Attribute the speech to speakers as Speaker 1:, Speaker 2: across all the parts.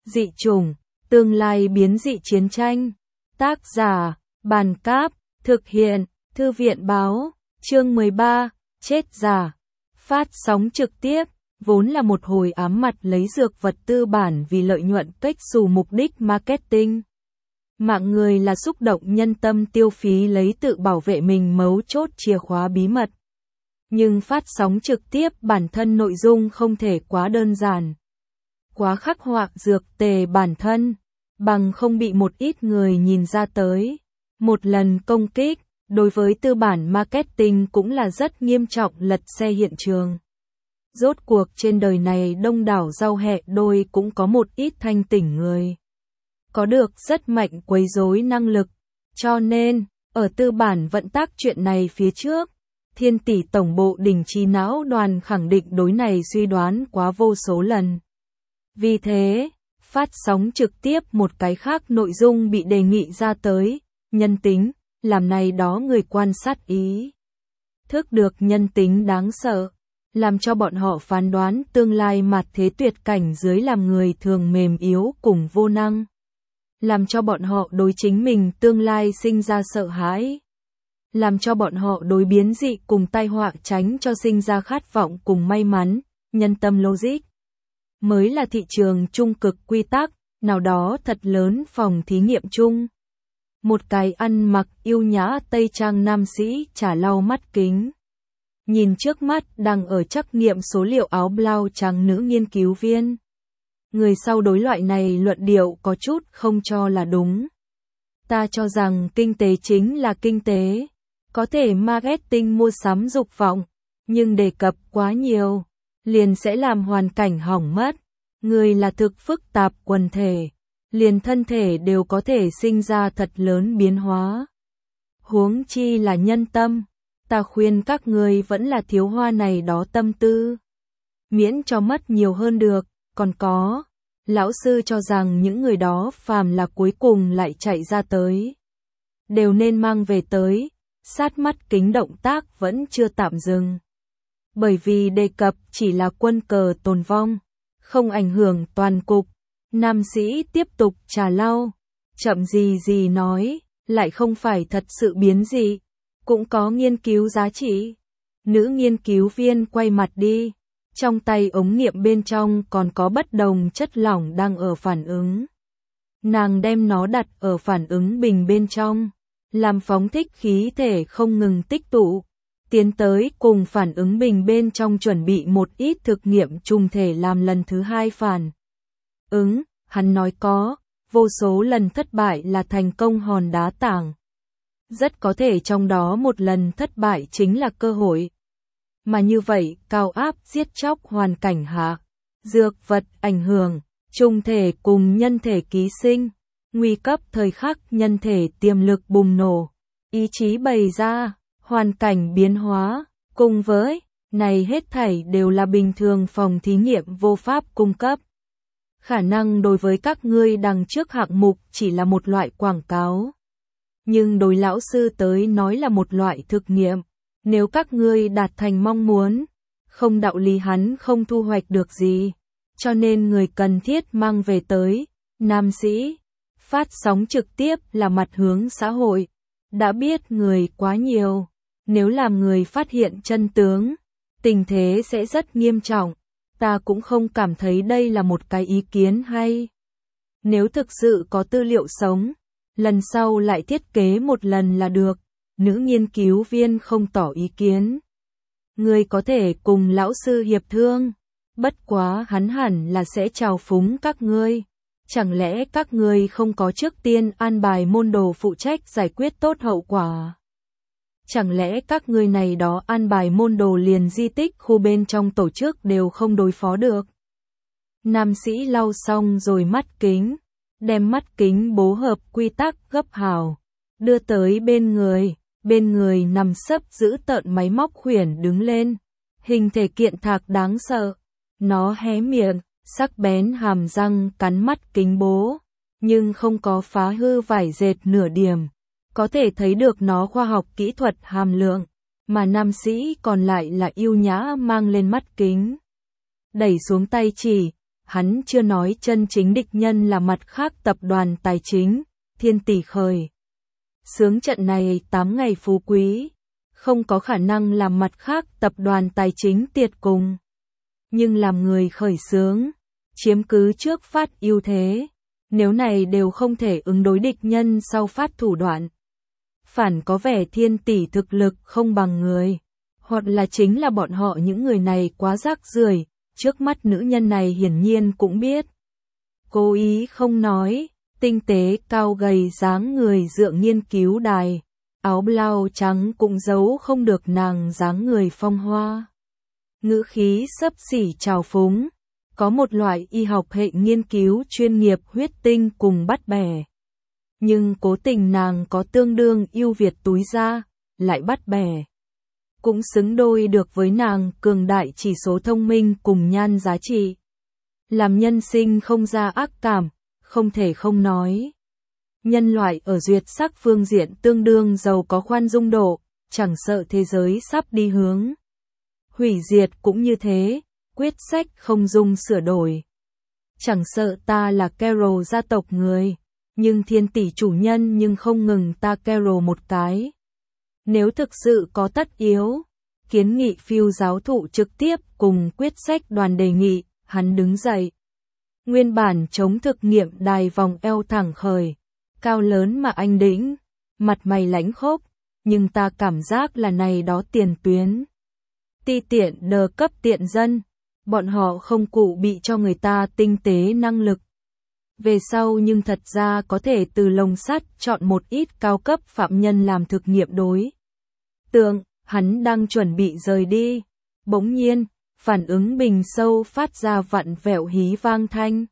Speaker 1: Dị chủng, tương lai biến dị chiến tranh. Tác giả, Bàn Cáp, thực hiện, Thư viện Báo, chương 13, chết giả. Phát sóng trực tiếp, vốn là một hồi ám mặt lấy dược vật tư bản vì lợi nhuận cách xù mục đích marketing. Mạng người là xúc động nhân tâm tiêu phí lấy tự bảo vệ mình mấu chốt chìa khóa bí mật. Nhưng phát sóng trực tiếp bản thân nội dung không thể quá đơn giản. Quá khắc họa dược tề bản thân, bằng không bị một ít người nhìn ra tới. Một lần công kích, đối với tư bản marketing cũng là rất nghiêm trọng lật xe hiện trường. Rốt cuộc trên đời này đông đảo rau hẹ đôi cũng có một ít thanh tỉnh người. Có được rất mạnh quấy rối năng lực. Cho nên, ở tư bản vận tác chuyện này phía trước, Thiên tỷ tổng bộ đình trí não đoàn khẳng định đối này suy đoán quá vô số lần. Vì thế, phát sóng trực tiếp một cái khác nội dung bị đề nghị ra tới, nhân tính, làm này đó người quan sát ý thức được nhân tính đáng sợ, làm cho bọn họ phán đoán tương lai mặt thế tuyệt cảnh dưới làm người thường mềm yếu cùng vô năng. Làm cho bọn họ đối chính mình tương lai sinh ra sợ hãi. Làm cho bọn họ đối biến dị cùng tai họa tránh cho sinh ra khát vọng cùng may mắn, nhân tâm logic. Mới là thị trường trung cực quy tắc, nào đó thật lớn phòng thí nghiệm chung. Một cái ăn mặc yêu nhã tây trang nam sĩ chả lau mắt kính. Nhìn trước mắt đang ở trắc nghiệm số liệu áo blau trắng nữ nghiên cứu viên. Người sau đối loại này luận điệu có chút không cho là đúng. Ta cho rằng kinh tế chính là kinh tế. Có thể marketing mua sắm dục vọng, nhưng đề cập quá nhiều, liền sẽ làm hoàn cảnh hỏng mất. Người là thực phức tạp quần thể, liền thân thể đều có thể sinh ra thật lớn biến hóa. Huống chi là nhân tâm, ta khuyên các người vẫn là thiếu hoa này đó tâm tư. Miễn cho mất nhiều hơn được, còn có, lão sư cho rằng những người đó phàm là cuối cùng lại chạy ra tới. Đều nên mang về tới. Sát mắt kính động tác vẫn chưa tạm dừng. Bởi vì đề cập chỉ là quân cờ tồn vong, không ảnh hưởng toàn cục. Nam sĩ tiếp tục trà lau, chậm gì nói, lại không phải thật sự biến dị, cũng có nghiên cứu giá trị. Nữ nghiên cứu viên quay mặt đi, trong tay ống nghiệm bên trong còn có bất đồng chất lỏng đang ở phản ứng. Nàng đem nó đặt ở phản ứng bình bên trong. Làm phóng thích khí thể không ngừng tích tụ, tiến tới cùng phản ứng bình bên trong chuẩn bị một ít thực nghiệm trùng thể làm lần thứ hai phản ứng. Hắn nói có, vô số lần thất bại là thành công hòn đá tảng. Rất có thể trong đó một lần thất bại chính là cơ hội. Mà như vậy, cao áp giết chóc hoàn cảnh hạ, dược vật ảnh hưởng, trùng thể cùng nhân thể ký sinh. Nguy cấp thời khắc nhân thể tiềm lực bùng nổ, ý chí bày ra, hoàn cảnh biến hóa, cùng với, này hết thảy đều là bình thường phòng thí nghiệm vô pháp cung cấp. Khả năng đối với các ngươi đằng trước hạng mục chỉ là một loại quảng cáo. Nhưng đối lão sư tới nói là một loại thực nghiệm. Nếu các ngươi đạt thành mong muốn, không đạo lý hắn không thu hoạch được gì. Cho nên người cần thiết mang về tới, nam sĩ. Phát sóng trực tiếp là mặt hướng xã hội. Đã biết người quá nhiều. Nếu làm người phát hiện chân tướng, tình thế sẽ rất nghiêm trọng. Ta cũng không cảm thấy đây là một cái ý kiến hay. Nếu thực sự có tư liệu sống, lần sau lại thiết kế một lần là được. Nữ nghiên cứu viên không tỏ ý kiến. Người có thể cùng lão sư hiệp thương. Bất quá hắn hẳn là sẽ chào phúng các ngươi. Chẳng lẽ các ngươi không có trước tiên an bài môn đồ phụ trách giải quyết tốt hậu quả? Chẳng lẽ các ngươi này đó an bài môn đồ liền di tích khu bên trong tổ chức đều không đối phó được? Nam sĩ lau xong rồi mắt kính, đem mắt kính bố hợp quy tắc gấp hào, đưa tới bên người nằm sấp giữ tợn máy móc khuyển đứng lên, hình thể kiện thạc đáng sợ, nó hé miệng. Sắc bén hàm răng cắn mắt kính bố, nhưng không có phá hư vải dệt nửa điểm. Có thể thấy được nó khoa học kỹ thuật hàm lượng, mà nam sĩ còn lại là yêu nhã mang lên mắt kính. Đẩy xuống tay chỉ, hắn chưa nói chân chính địch nhân là mặt khác tập đoàn tài chính, Thiên Tỷ khởi. Xướng trận này 8 ngày phú quý, không có khả năng làm mặt khác tập đoàn tài chính tiệt cùng. Nhưng làm người khởi xướng, chiếm cứ trước phát ưu thế, nếu này đều không thể ứng đối địch nhân sau phát thủ đoạn. Phản có vẻ Thiên Tỷ thực lực không bằng người, hoặc là chính là bọn họ những người này quá rác rưởi, trước mắt nữ nhân này hiển nhiên cũng biết. Cố ý không nói, tinh tế cao gầy dáng người dựa nghiên cứu đài, áo blau trắng cũng giấu không được nàng dáng người phong hoa. Ngữ khí xấp xỉ trào phúng, có một loại y học hệ nghiên cứu chuyên nghiệp huyết tinh cùng bắt bẻ. Nhưng cố tình nàng có tương đương ưu việt túi ra, lại bắt bẻ. Cũng xứng đôi được với nàng cường đại chỉ số thông minh cùng nhan giá trị. Làm nhân sinh không ra ác cảm, không thể không nói. Nhân loại ở duyệt sắc phương diện tương đương giàu có khoan dung độ, chẳng sợ thế giới sắp đi hướng hủy diệt cũng như thế, quyết sách không dung sửa đổi. Chẳng sợ ta là Carol gia tộc người, nhưng Thiên Tỷ chủ nhân nhưng không ngừng ta Carol một cái. Nếu thực sự có tất yếu, kiến nghị phiêu giáo thụ trực tiếp cùng quyết sách đoàn đề nghị, hắn đứng dậy. Nguyên bản chống thực nghiệm đài vòng eo thẳng khởi, cao lớn mà anh đĩnh, mặt mày lãnh khốc, nhưng ta cảm giác là này đó tiền tuyến. Ti tiện đờ cấp tiện dân, bọn họ không cụ bị cho người ta tinh tế năng lực. Về sau nhưng thật ra có thể từ lồng sắt chọn một ít cao cấp phạm nhân làm thực nghiệm đối tượng, hắn đang chuẩn bị rời đi. Bỗng nhiên, phản ứng bình sâu phát ra vặn vẹo hí vang thanh.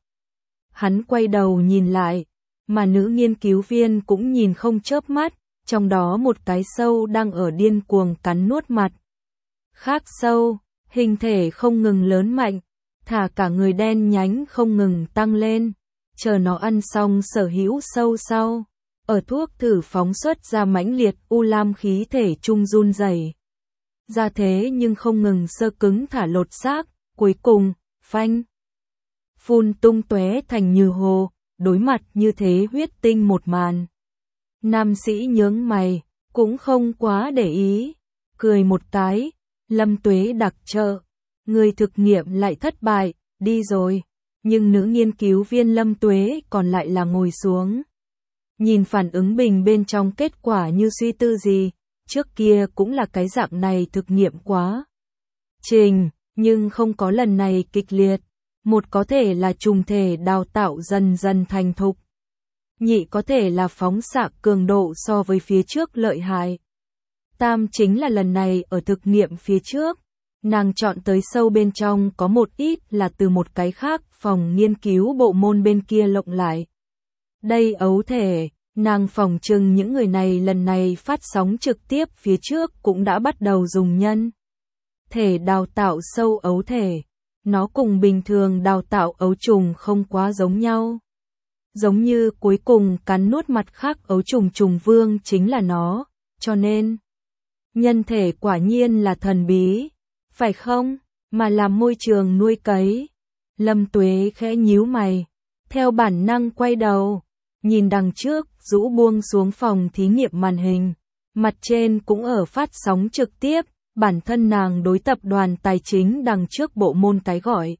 Speaker 1: Hắn quay đầu nhìn lại, mà nữ nghiên cứu viên cũng nhìn không chớp mắt, trong đó một cái sâu đang ở điên cuồng cắn nuốt mặt. Khác sâu, hình thể không ngừng lớn mạnh, thả cả người đen nhánh không ngừng tăng lên, chờ nó ăn xong sở hữu sâu sau. Ở thuốc thử phóng xuất ra mãnh liệt u lam khí thể trung run rẩy. Ra thế nhưng không ngừng sơ cứng thả lột xác, cuối cùng, phanh. Phun tung tóe thành như hồ, đối mặt như thế huyết tinh một màn. Nam sĩ nhướng mày, cũng không quá để ý, cười một cái, Lâm Tuế đặc trợ, người thực nghiệm lại thất bại, đi rồi, nhưng nữ nghiên cứu viên Lâm Tuế còn lại là ngồi xuống. Nhìn phản ứng bình bên trong kết quả như suy tư gì, trước kia cũng là cái dạng này thực nghiệm quá trình, nhưng không có lần này kịch liệt. Một có thể là trùng thể đào tạo dần dần thành thục. Nhị có thể là phóng xạ cường độ so với phía trước lợi hại. Tam chính là lần này ở thực nghiệm phía trước, nàng chọn tới sâu bên trong có một ít là từ một cái khác phòng nghiên cứu bộ môn bên kia lộng lại. Đây ấu thể, nàng phỏng chừng những người này lần này phát sóng trực tiếp phía trước cũng đã bắt đầu dùng nhân thể đào tạo sâu ấu thể. Nó cùng bình thường đào tạo ấu trùng không quá giống nhau. Giống như cuối cùng cắn nuốt mặt khác ấu trùng trùng vương chính là nó, cho nên nhân thể quả nhiên là thần bí, phải không? Mà làm môi trường nuôi cấy. Lâm Tuế khẽ nhíu mày, theo bản năng quay đầu, nhìn đằng trước, rũ buông xuống phòng thí nghiệm màn hình, mặt trên cũng ở phát sóng trực tiếp. Bản thân nàng đối tập đoàn tài chính đằng trước bộ môn cái gọi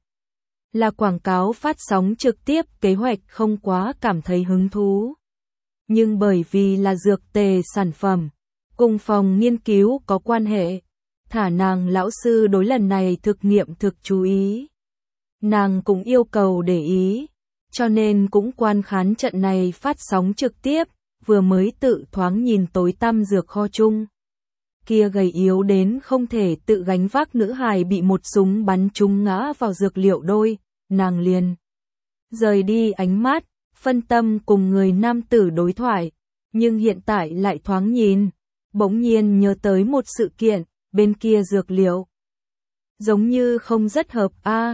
Speaker 1: là quảng cáo phát sóng trực tiếp kế hoạch không quá cảm thấy hứng thú. Nhưng bởi vì là dược tề sản phẩm, cùng phòng nghiên cứu có quan hệ, thả nàng lão sư đối lần này thực nghiệm thực chú ý. Nàng cũng yêu cầu để ý, cho nên cũng quan khán trận này phát sóng trực tiếp, vừa mới tự thoáng nhìn tối tăm dược kho chung. Kia gầy yếu đến không thể tự gánh vác nữ hài bị một súng bắn trúng ngã vào dược liệu đôi, nàng liền rời đi ánh mắt, phân tâm cùng người nam tử đối thoại, nhưng hiện tại lại thoáng nhìn, bỗng nhiên nhớ tới một sự kiện, bên kia dược liệu. Giống như không rất hợp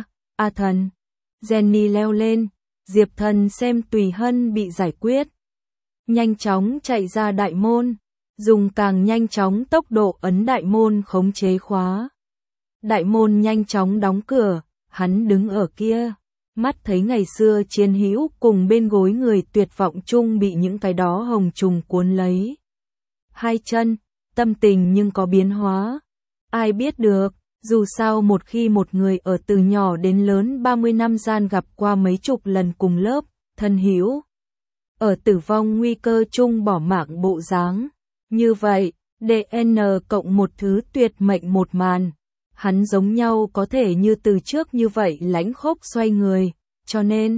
Speaker 1: a thần. Jenny leo lên, Diệp Thần xem Tùy Hân bị giải quyết. Nhanh chóng chạy ra đại môn. Dùng càng nhanh chóng tốc độ ấn đại môn khống chế khóa. Đại môn nhanh chóng đóng cửa, hắn đứng ở kia, Mắt thấy ngày xưa chiến hữu cùng bên gối người tuyệt vọng chung bị những cái đó hồng trùng cuốn lấy. Hai chân, tâm tình nhưng có biến hóa. Ai biết được, dù sao một khi một người ở từ nhỏ đến lớn 30 năm gian gặp qua mấy chục lần cùng lớp, thân hữu. Ở tử vong nguy cơ chung bỏ mạng bộ dáng. Như vậy, DN cộng một thứ tuyệt mệnh một màn. Hắn giống nhau có thể như từ trước như vậy lãnh khốc xoay người, cho nên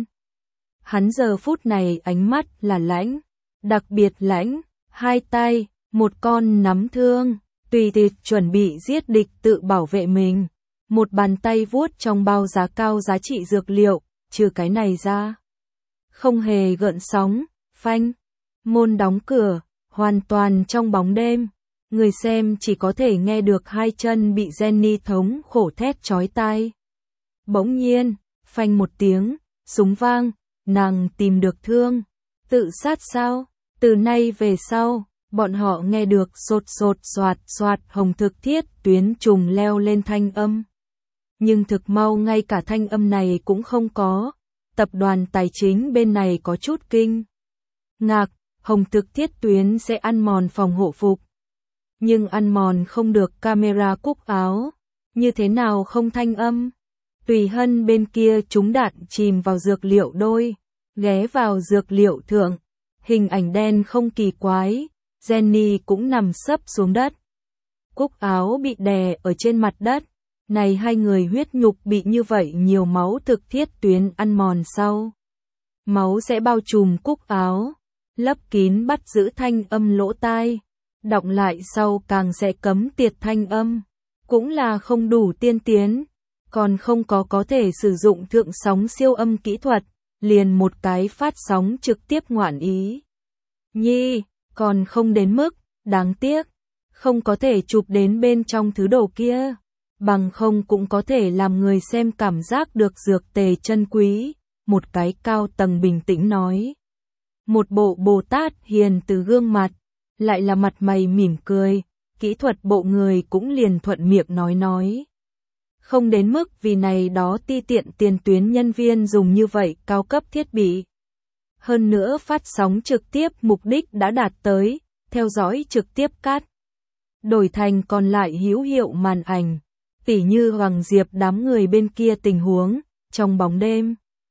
Speaker 1: hắn giờ phút này ánh mắt là lãnh, đặc biệt lãnh, hai tay, một con nắm thương, tùy tiện chuẩn bị giết địch tự bảo vệ mình, một bàn tay vuốt trong bao giá cao giá trị dược liệu, trừ cái này ra. Không hề gợn sóng, phanh, môn đóng cửa, hoàn toàn trong bóng đêm. Người xem chỉ có thể nghe được hai chân bị Jenny thống khổ thét chói tai. Bỗng nhiên, phanh một tiếng, súng vang, nàng tìm được thương. Tự sát sao? Từ nay về sau, bọn họ nghe được sột sột soạt soạt hồng thực thiết tuyến trùng leo lên thanh âm. Nhưng thực mau ngay cả thanh âm này cũng không có. Tập đoàn tài chính bên này có chút kinh ngạc, hồng thực thiết tuyến sẽ ăn mòn phòng hộ phục. Nhưng ăn mòn không được camera cúc áo, như thế nào không thanh âm. Tùy Hân bên kia trúng đạn chìm vào dược liệu đôi, ghé vào dược liệu thượng, hình ảnh đen không kỳ quái, Jenny cũng nằm sấp xuống đất. Cúc áo bị đè ở trên mặt đất, này hai người huyết nhục bị như vậy nhiều máu thực thiết tuyến ăn mòn sau. Máu sẽ bao trùm cúc áo, lấp kín bắt giữ thanh âm lỗ tai. Đọng lại sau càng sẽ cấm tiệt thanh âm, cũng là không đủ tiên tiến, còn không có thể sử dụng thượng sóng siêu âm kỹ thuật, liền một cái phát sóng trực tiếp ngoạn ý. Nhi, còn không đến mức, đáng tiếc, không có thể chụp đến bên trong thứ đồ kia, bằng không cũng có thể làm người xem cảm giác được dược tề chân quý, một cái cao tầng bình tĩnh nói. Một bộ Bồ Tát hiền từ gương mặt. Lại là mặt mày mỉm cười, kỹ thuật bộ người cũng liền thuận miệng nói. Không đến mức vì này đó ti tiện tiền tuyến nhân viên dùng như vậy cao cấp thiết bị. Hơn nữa phát sóng trực tiếp mục đích đã đạt tới, theo dõi trực tiếp cắt. Đổi thành còn lại hữu hiệu màn ảnh, tỉ như Hoàng Diệp đám người bên kia tình huống, trong bóng đêm.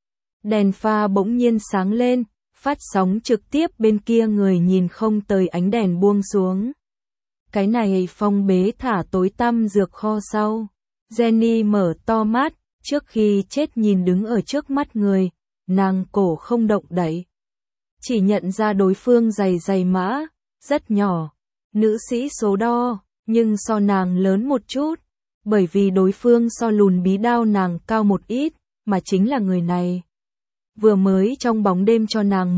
Speaker 1: Đèn pha bỗng nhiên sáng lên. Phát sóng trực tiếp bên kia người nhìn không tới ánh đèn buông xuống. Cái này phong bế thả tối tăm dược kho sau. Jenny mở to mắt, trước khi chết nhìn đứng ở trước mắt người, nàng cổ không động đậy. Chỉ nhận ra đối phương giày mã, rất nhỏ, nữ sĩ số đo, nhưng so nàng lớn một chút, bởi vì đối phương so lùn bí đao nàng cao một ít, mà chính là người này. Vừa mới trong bóng đêm cho nàng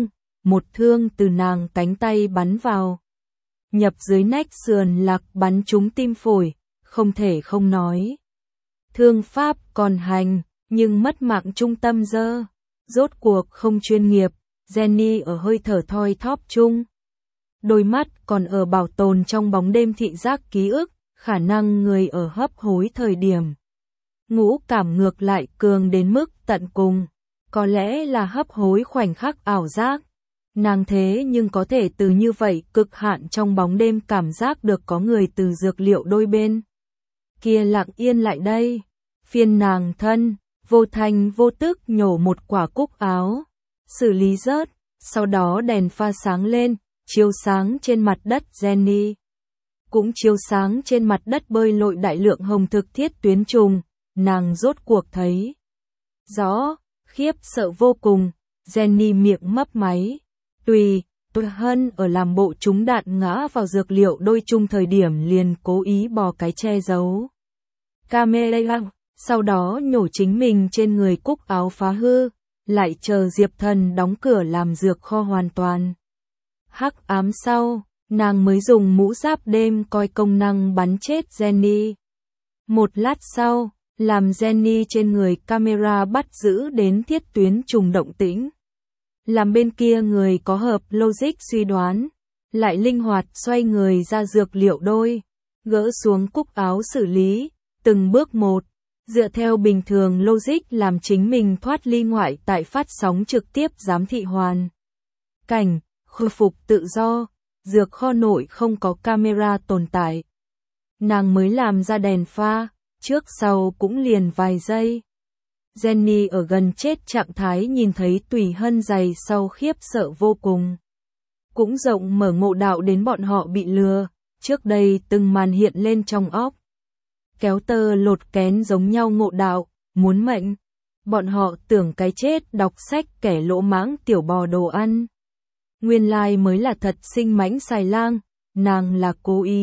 Speaker 1: một thương từ nàng cánh tay bắn vào. Nhập dưới nách sườn lạc bắn trúng tim phổi, không thể không nói. Thương pháp còn hành, nhưng mất mạng trung tâm dơ. Rốt cuộc không chuyên nghiệp, Jenny ở hơi thở thoi thóp chung. Đôi mắt còn ở bảo tồn trong bóng đêm thị giác ký ức, khả năng người ở hấp hối thời điểm. Ngũ cảm ngược lại cường đến mức tận cùng. Có lẽ là hấp hối khoảnh khắc ảo giác. Nàng thế nhưng có thể từ như vậy cực hạn trong bóng đêm cảm giác được có người từ dược liệu đôi bên. Kia lặng yên lại đây. Phiên nàng thân, vô thành vô tức nhổ một quả cúc áo. Xử lý rớt, sau đó đèn pha sáng lên, chiếu sáng trên mặt đất Jenny. Cũng chiếu sáng trên mặt đất bơi lội đại lượng hồng thực thiết tuyến trùng. Nàng rốt cuộc thấy rõ. Khiếp sợ vô cùng, Jenny miệng mấp máy. Tùy Hân ở làm bộ trúng đạn ngã vào dược liệu đôi chung thời điểm liền cố ý bò cái che giấu. Camera, sau đó nhổ chính mình trên người cúc áo phá hư, lại chờ Diệp Thần đóng cửa làm dược kho hoàn toàn. Hắc ám sau, nàng mới dùng mũ giáp đêm coi công năng bắn chết Jenny. Một lát sau, làm Jenny trên người camera bắt giữ đến thiết tuyến trùng động tĩnh. Làm bên kia người có hợp logic suy đoán, lại linh hoạt xoay người ra dược liệu đôi, gỡ xuống cúc áo xử lý, từng bước một, Dựa theo bình thường logic làm chính mình thoát ly ngoại tại phát sóng trực tiếp giám thị hoàn cảnh, khôi phục tự do, dược kho nội không có camera tồn tại. Nàng mới làm ra đèn pha, trước sau cũng liền vài giây. Jenny ở gần chết trạng thái nhìn thấy Tùy Hân giày sau khiếp sợ vô cùng. Cũng rộng mở ngộ đạo đến bọn họ bị lừa, trước đây từng màn hiện lên trong óc. Kéo tơ lột kén giống nhau ngộ đạo, muốn mệnh. Bọn họ tưởng cái chết đọc sách kẻ lỗ mãng tiểu bò đồ ăn. Nguyên lai mới là thật sinh mãnh xài lang, nàng là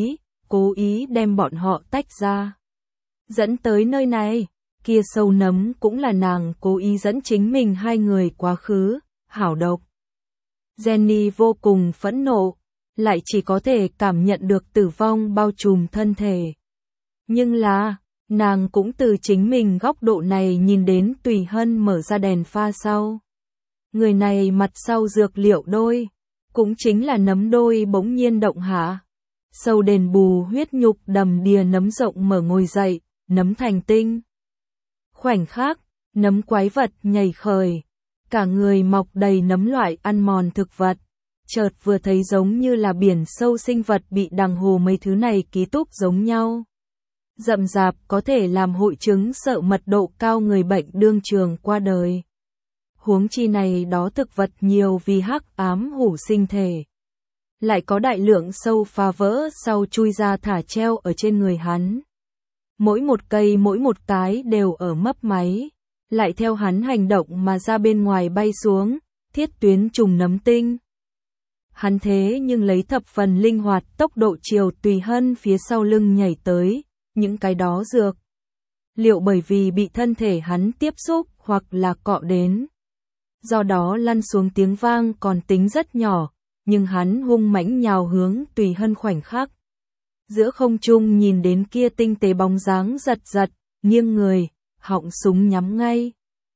Speaker 1: cố ý đem bọn họ tách ra. Dẫn tới nơi này, kia sâu nấm cũng là nàng cố ý dẫn chính mình hai người quá khứ, hảo độc. Jenny vô cùng phẫn nộ, lại chỉ có thể cảm nhận được tử vong bao trùm thân thể. Nhưng là, nàng cũng từ chính mình góc độ này nhìn đến Tùy Hân mở ra đèn pha sau. Người này mặt sau dược liệu đôi, cũng chính là nấm đôi bỗng nhiên động hạ. Sâu đền bù huyết nhục đầm đìa nấm rộng mở ngồi dậy, nấm thành tinh. Khoảnh khắc, nấm quái vật nhảy khởi, cả người mọc đầy nấm loại ăn mòn thực vật. Chợt vừa thấy giống như là biển sâu sinh vật bị đằng hồ mấy thứ này ký túc giống nhau. Rậm rạp có thể làm hội chứng sợ mật độ cao người bệnh đương trường qua đời. Huống chi này đó thực vật nhiều vì hắc ám hủ sinh thể. Lại có đại lượng sâu phá vỡ sau chui ra thả treo ở trên người hắn. Mỗi một cây mỗi một cái đều ở mấp máy, lại theo hắn hành động mà ra bên ngoài bay xuống, thiết tuyến trùng nấm tinh. Hắn thế nhưng lấy thập phần linh hoạt tốc độ chiều Tùy Hân phía sau lưng nhảy tới, những cái đó dược. Liệu bởi vì bị thân thể hắn tiếp xúc hoặc là cọ đến. Do đó lăn xuống tiếng vang còn tính rất nhỏ, nhưng hắn hung mãnh nhào hướng Tùy Hân khoảnh khắc. Giữa không trung nhìn đến kia tinh tế bóng dáng giật giật, nghiêng người, họng súng nhắm ngay.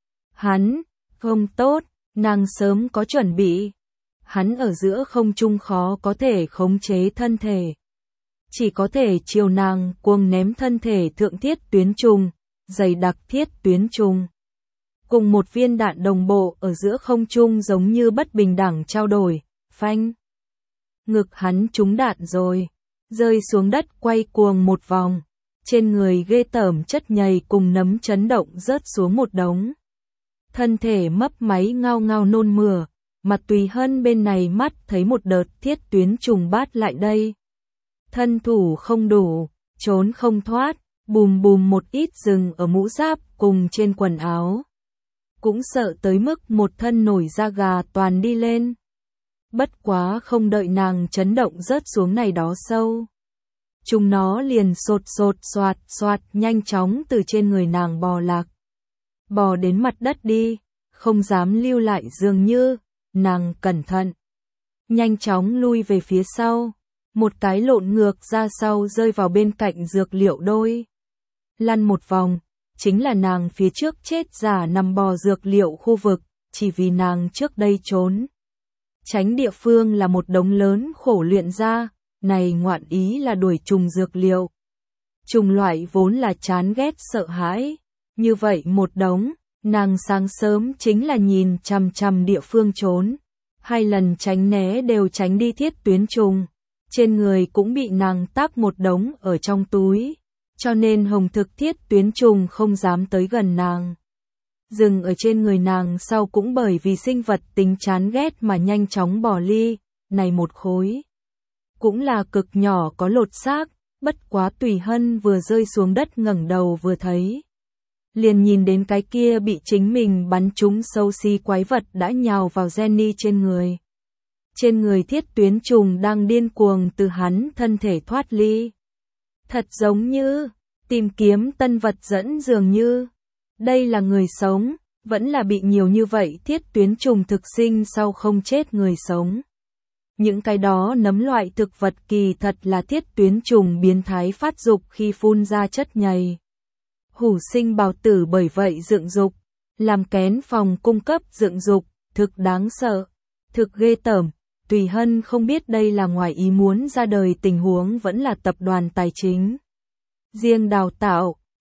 Speaker 1: Hắn, không tốt, nàng sớm có chuẩn bị. Hắn ở giữa không trung khó có thể khống chế thân thể. Chỉ có thể chiều nàng cuồng ném thân thể thượng thiết tuyến trùng, dày đặc thiết tuyến trùng. Cùng một viên đạn đồng bộ ở giữa không trung giống như bất bình đẳng trao đổi, phanh. Ngực hắn trúng đạn rồi, rơi xuống đất quay cuồng một vòng, trên người ghê tởm chất nhầy cùng nấm chấn động rớt xuống một đống. Thân thể mấp máy ngao ngao nôn mửa, mặt Tùy Hân bên này mắt thấy một đợt thiết tuyến trùng bát lại đây. Thân thủ không đủ, trốn không thoát, bùm bùm một ít rừng ở mũ giáp cùng trên quần áo. Cũng sợ tới mức một thân nổi da gà toàn đi lên. Bất quá không đợi nàng chấn động rớt xuống này đó sâu. Chúng nó liền sột sột soạt soạt nhanh chóng từ trên người nàng bò lạc. Bò đến mặt đất đi, không dám lưu lại dường như, nàng cẩn thận. Nhanh chóng lui về phía sau, một cái lộn ngược ra sau rơi vào bên cạnh dược liệu đôi. Lăn một vòng, chính là nàng phía trước chết giả nằm bò dược liệu khu vực, chỉ vì nàng trước đây trốn. Tránh địa phương là một đống lớn khổ luyện ra, này ngoạn ý là đuổi trùng dược liệu. Trùng loại vốn là chán ghét sợ hãi, như vậy một đống, nàng sáng sớm chính là nhìn chằm chằm địa phương trốn. 2 lần tránh né đều tránh đi thiết tuyến trùng, trên người cũng bị nàng tác một đống ở trong túi, cho nên hồng thực thiết tuyến trùng không dám tới gần nàng. Dừng ở trên người nàng sau cũng bởi vì sinh vật tính chán ghét mà nhanh chóng bỏ ly, này một khối. Cũng là cực nhỏ có lột xác, bất quá Tùy Hân vừa rơi xuống đất ngẩng đầu vừa thấy. Liền nhìn đến cái kia bị chính mình bắn trúng sâu xí quái vật đã nhào vào Jenny trên người. Trên người thiết tuyến trùng đang điên cuồng từ hắn thân thể thoát ly. Thật giống như, tìm kiếm tân vật dẫn dường như. Đây là người sống, vẫn là bị nhiều như vậy thiết tuyến trùng thực sinh sau không chết người sống. Những cái đó nấm loại thực vật kỳ thật là thiết tuyến trùng biến thái phát dục khi phun ra chất nhầy. Hủ sinh bào tử bởi vậy dựng dục, làm kén phòng cung cấp dựng dục, thực đáng sợ, thực ghê tởm. Tùy Hân không biết đây là ngoài ý muốn ra đời tình huống vẫn là tập đoàn tài chính. Riêng đào tạo,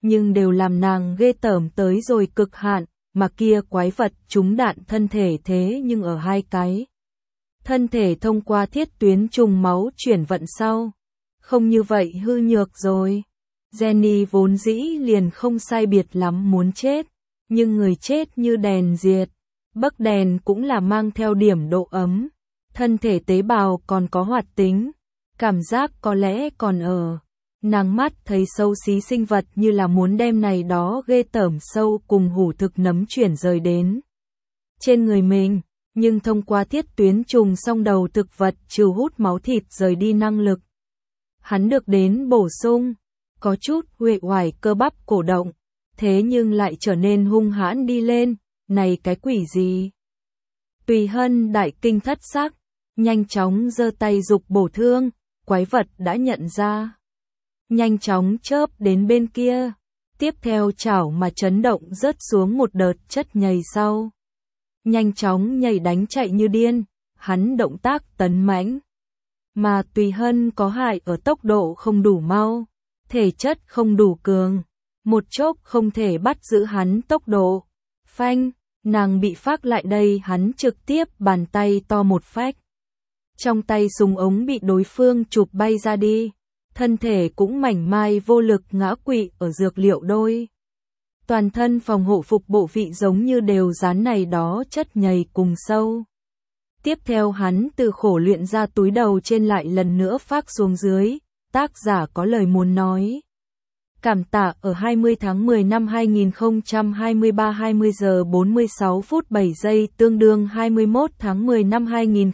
Speaker 1: nhưng đều làm nàng ghê tởm tới rồi cực hạn, mà kia quái vật trúng đạn thân thể thế nhưng ở hai cái. Thân thể thông qua thiết tuyến trùng máu chuyển vận sau. Không như vậy hư nhược rồi. Jenny vốn dĩ liền không sai biệt lắm muốn chết, nhưng người chết như đèn diệt. Bấc đèn cũng là mang theo điểm độ ấm. Thân thể tế bào còn có hoạt tính. Cảm giác có lẽ còn ở. Nàng mắt thấy xấu xí sinh vật như là muốn đem này đó ghê tởm sâu cùng hủ thực nấm chuyển rời đến trên người mình, nhưng thông qua thiết tuyến trùng song đầu thực vật trừ hút máu thịt rời đi năng lực. Hắn được đến bổ sung, có chút uể oải cơ bắp cổ động, thế nhưng lại trở nên hung hãn đi lên, này cái quỷ gì? Tùy Hân đại kinh thất sắc, nhanh chóng giơ tay dục bổ thương, quái vật đã nhận ra. Nhanh chóng chớp đến bên kia, tiếp theo chảo mà chấn động rớt xuống một đợt chất nhầy sau. Nhanh chóng nhảy đánh chạy như điên, hắn động tác tấn mãnh. Mà Tùy Hân có hại ở tốc độ không đủ mau, thể chất không đủ cường, một chốc không thể bắt giữ hắn tốc độ. Phanh, nàng bị phác lại đây hắn trực tiếp bàn tay to một phách. Trong tay súng ống bị đối phương chụp bay ra đi. Thân thể cũng mảnh mai vô lực ngã quỵ ở dược liệu đôi. Toàn thân phòng hộ phục bộ vị giống như đều dán này đó chất nhầy cùng sâu. Tiếp theo hắn từ khổ luyện ra túi đầu trên lại lần nữa phác xuống dưới, tác giả có lời muốn nói. Cảm tạ ở 20 tháng 10 năm 2023 20 giờ 46 phút 7 giây tương đương 21 tháng 10 năm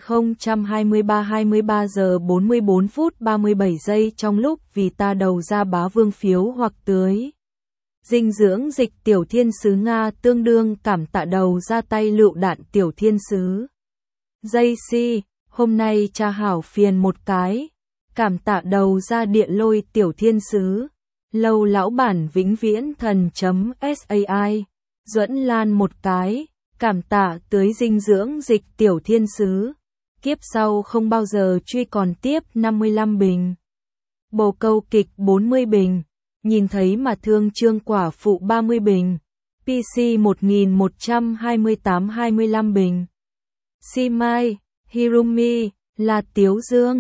Speaker 1: 2023 23 giờ 44 phút 37 giây trong lúc vì ta đầu ra bá vương phiếu hoặc tưới. Dinh dưỡng dịch tiểu thiên sứ Nga tương đương cảm tạ đầu ra tay lựu đạn tiểu thiên sứ. Dây si, hôm nay cha hảo phiền một cái. Cảm tạ đầu ra địa lôi tiểu thiên sứ. Lâu lão bản vĩnh viễn thần.sai, Duẫn Lan một cái, cảm tạ tới dinh dưỡng dịch tiểu thiên sứ, kiếp sau không bao giờ truy còn tiếp 55 bình. Bồ câu kịch 40 bình, nhìn thấy mà thương trương quả phụ 30 bình, PC 1128 25 bình. Si Mai, Hirumi, là Tiếu Dương.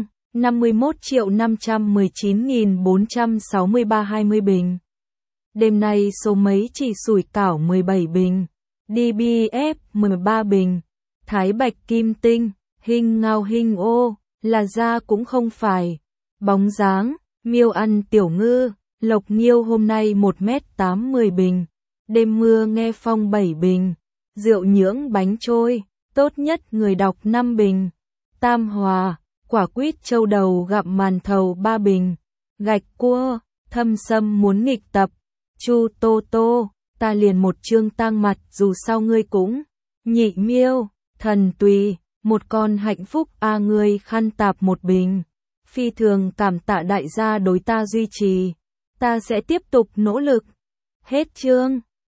Speaker 1: 51.519.463 20 bình. Đêm nay số mấy chỉ sủi cảo 17 bình. DBF 13 bình. Thái Bạch Kim Tinh, hình ngao hình ô, là da cũng không phải. Bóng dáng, miêu ăn tiểu ngư, Lộc Nhiêu hôm nay 1m8 10 bình. Đêm mưa nghe phong 7 bình. Rượu nhưỡng bánh trôi, tốt nhất người đọc 5 bình. Tam Hòa, quả quýt châu đầu gặm màn thầu 3 bình. Gạch cua, Thâm Sâm muốn nghịch tập. Chu Tô Tô, ta liền một chương tang mặt dù sao ngươi cũng. Nhị Miêu, Thần Tùy, một con hạnh phúc ngươi khăn tạp một bình. Phi thường cảm tạ đại gia đối ta duy trì. Ta sẽ tiếp tục nỗ lực. Hết chương.